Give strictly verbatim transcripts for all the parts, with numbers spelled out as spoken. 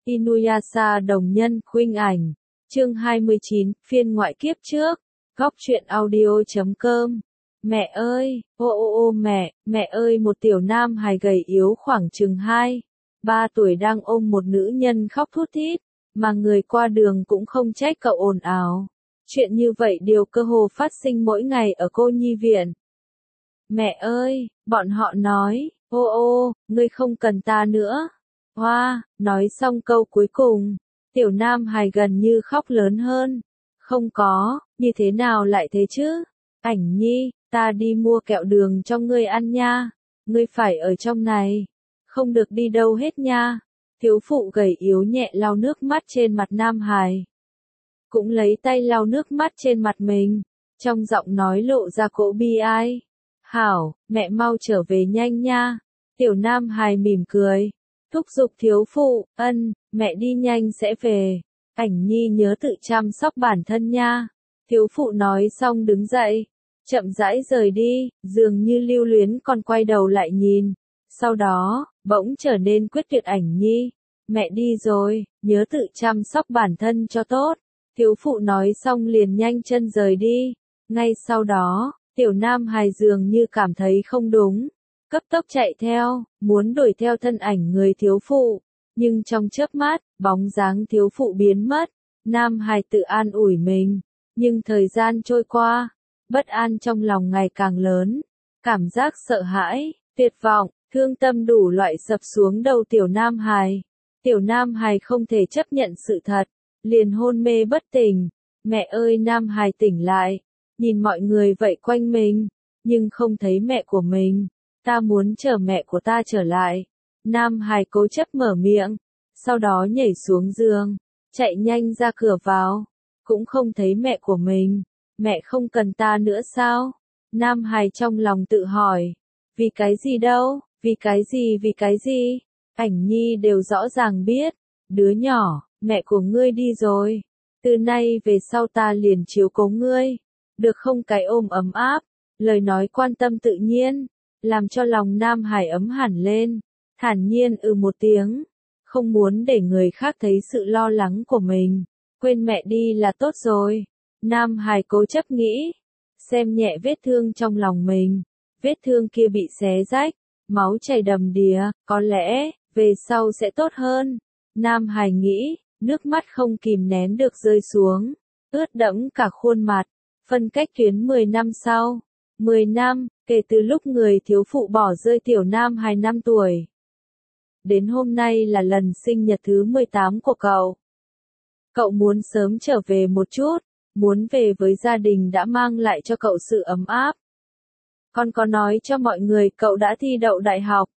Inuyasha đồng nhân, khuynh ảnh. Chương hai mươi chín, phiên ngoại kiếp trước. Góc truyện audio chấm com. Mẹ ơi, ô ô ô mẹ, mẹ ơi, một tiểu nam hài gầy yếu khoảng chừng hai, ba tuổi đang ôm một nữ nhân khóc thút thít, mà người qua đường cũng không trách cậu ồn ào. Chuyện như vậy điều cơ hồ phát sinh mỗi ngày ở cô nhi viện. Mẹ ơi, bọn họ nói, ô ô, ngươi không cần ta nữa. Hoa, nói xong câu cuối cùng, tiểu nam hài gần như khóc lớn hơn. Không có, như thế nào lại thế chứ? Ảnh nhi, ta đi mua kẹo đường cho ngươi ăn nha. Ngươi phải ở trong này, không được đi đâu hết nha. Thiếu phụ gầy yếu nhẹ lau nước mắt trên mặt nam hài. Cũng lấy tay lau nước mắt trên mặt mình, trong giọng nói lộ ra cỗ bi ai. Hảo, mẹ mau trở về nhanh nha. Tiểu nam hài mỉm cười, thúc giục thiếu phụ, ân, mẹ đi nhanh sẽ về. Ảnh nhi nhớ tự chăm sóc bản thân nha. Thiếu phụ nói xong đứng dậy, chậm rãi rời đi, dường như lưu luyến còn quay đầu lại nhìn. Sau đó, bỗng trở nên quyết tuyệt. Ảnh nhi, mẹ đi rồi, nhớ tự chăm sóc bản thân cho tốt. Thiếu phụ nói xong liền nhanh chân rời đi. Ngay sau đó, tiểu nam hài dường như cảm thấy không đúng, cấp tốc chạy theo, muốn đuổi theo thân ảnh người thiếu phụ. Nhưng trong chớp mắt, bóng dáng thiếu phụ biến mất. Nam hài tự an ủi mình. Nhưng thời gian trôi qua, bất an trong lòng ngày càng lớn. Cảm giác sợ hãi, tuyệt vọng, thương tâm đủ loại sập xuống đầu tiểu nam hài. Tiểu nam hài không thể chấp nhận sự thật, liền hôn mê bất tỉnh. Mẹ ơi, nam hài tỉnh lại, nhìn mọi người vây quanh mình, nhưng không thấy mẹ của mình. Ta muốn chờ mẹ của ta trở lại. Nam hài cố chấp mở miệng, sau đó nhảy xuống giường, chạy nhanh ra cửa vào, cũng không thấy mẹ của mình. Mẹ không cần ta nữa sao? Nam hài trong lòng tự hỏi, vì cái gì đâu, vì cái gì vì cái gì? Ảnh nhi đều rõ ràng biết, đứa nhỏ, mẹ của ngươi đi rồi. Từ nay về sau ta liền chiếu cố ngươi, được không? Cái ôm ấm áp, lời nói quan tâm tự nhiên, làm cho lòng nam hài ấm hẳn lên. Thản nhiên ừ một tiếng, không muốn để người khác thấy sự lo lắng của mình. Quên mẹ đi là tốt rồi. Nam hài cố chấp nghĩ, xem nhẹ vết thương trong lòng mình. Vết thương kia bị xé rách, máu chảy đầm đìa, có lẽ, về sau sẽ tốt hơn. Nam hài nghĩ, nước mắt không kìm nén được rơi xuống, ướt đẫm cả khuôn mặt. Phân cách tuyến mười năm sau. mười năm, kể từ lúc người thiếu phụ bỏ rơi tiểu nam hài năm tuổi. Đến hôm nay là lần sinh nhật thứ mười tám của cậu. Cậu muốn sớm trở về một chút, muốn về với gia đình đã mang lại cho cậu sự ấm áp. Con có nói cho mọi người cậu đã thi đậu đại học.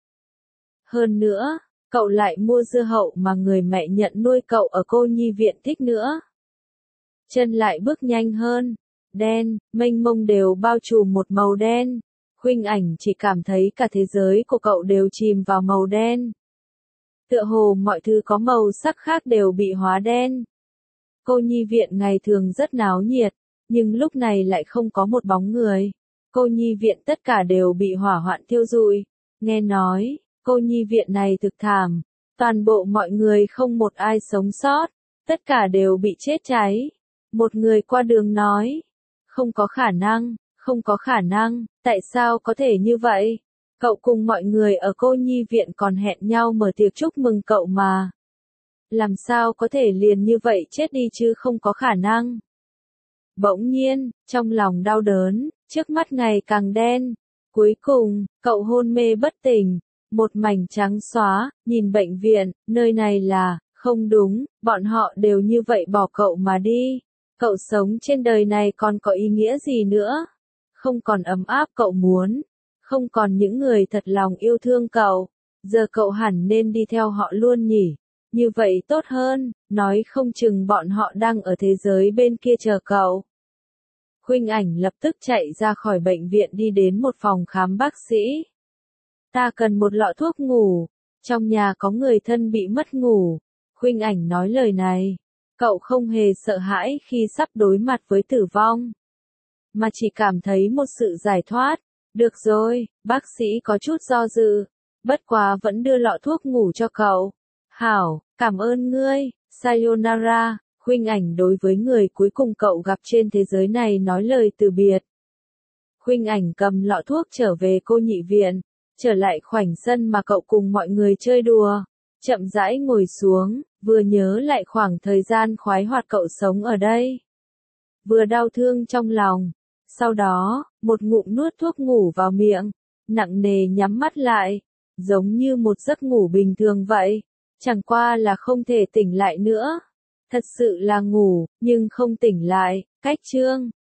Hơn nữa, cậu lại mua dưa hậu mà người mẹ nhận nuôi cậu ở cô nhi viện thích nữa. Chân lại bước nhanh hơn, đen, mênh mông đều bao trùm một màu đen. Khuynh ảnh chỉ cảm thấy cả thế giới của cậu đều chìm vào màu đen. Tựa hồ mọi thứ có màu sắc khác đều bị hóa đen. Cô nhi viện ngày thường rất náo nhiệt, nhưng lúc này lại không có một bóng người. Cô nhi viện tất cả đều bị hỏa hoạn thiêu rụi. Nghe nói, cô nhi viện này thực thảm, toàn bộ mọi người không một ai sống sót, tất cả đều bị chết cháy. Một người qua đường nói, không có khả năng, không có khả năng, tại sao có thể như vậy? Cậu cùng mọi người ở cô nhi viện còn hẹn nhau mở tiệc chúc mừng cậu mà. Làm sao có thể liền như vậy chết đi chứ? Không có khả năng. Bỗng nhiên, trong lòng đau đớn, trước mắt ngày càng đen. Cuối cùng, cậu hôn mê bất tỉnh, một mảnh trắng xóa, nhìn bệnh viện, nơi này là, không đúng, bọn họ đều như vậy bỏ cậu mà đi. Cậu sống trên đời này còn có ý nghĩa gì nữa? Không còn ấm áp cậu muốn, không còn những người thật lòng yêu thương cậu. Giờ cậu hẳn nên đi theo họ luôn nhỉ? Như vậy tốt hơn, nói không chừng bọn họ đang ở thế giới bên kia chờ cậu. Khuynh ảnh lập tức chạy ra khỏi bệnh viện đi đến một phòng khám bác sĩ. Ta cần một lọ thuốc ngủ, trong nhà có người thân bị mất ngủ. Khuynh ảnh nói lời này, cậu không hề sợ hãi khi sắp đối mặt với tử vong, mà chỉ cảm thấy một sự giải thoát. Được rồi, bác sĩ có chút do dự, bất quá vẫn đưa lọ thuốc ngủ cho cậu. Hảo, Cảm ơn ngươi, sayonara. Khuynh Ảnh đối với người cuối cùng cậu gặp trên thế giới này nói lời từ biệt. Khuynh Ảnh cầm lọ thuốc trở về cô nhị viện, trở lại khoảnh sân mà cậu cùng mọi người chơi đùa. Chậm rãi ngồi xuống, vừa nhớ lại khoảng thời gian khoái hoạt cậu sống ở đây. Vừa đau thương trong lòng. Sau đó, một ngụm nuốt thuốc ngủ vào miệng, nặng nề nhắm mắt lại, giống như một giấc ngủ bình thường vậy. Chẳng qua là không thể tỉnh lại nữa. Thật sự là ngủ, nhưng không tỉnh lại. Cách chương